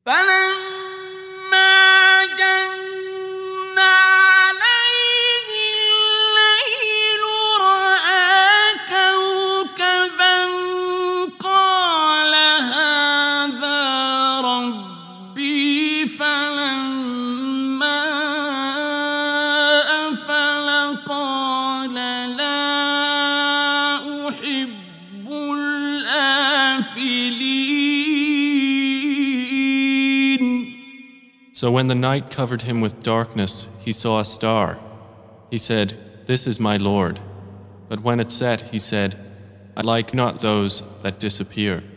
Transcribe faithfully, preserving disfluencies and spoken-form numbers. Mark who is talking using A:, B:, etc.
A: فلما جن عليه الليل رأى كوكبا قال هذا ربي فلما أفل قال لا أحب الآفلين.
B: So when the night covered him with darkness, he saw a star. He said, "This is my Lord." But when it set, he said, "I like not those that disappear."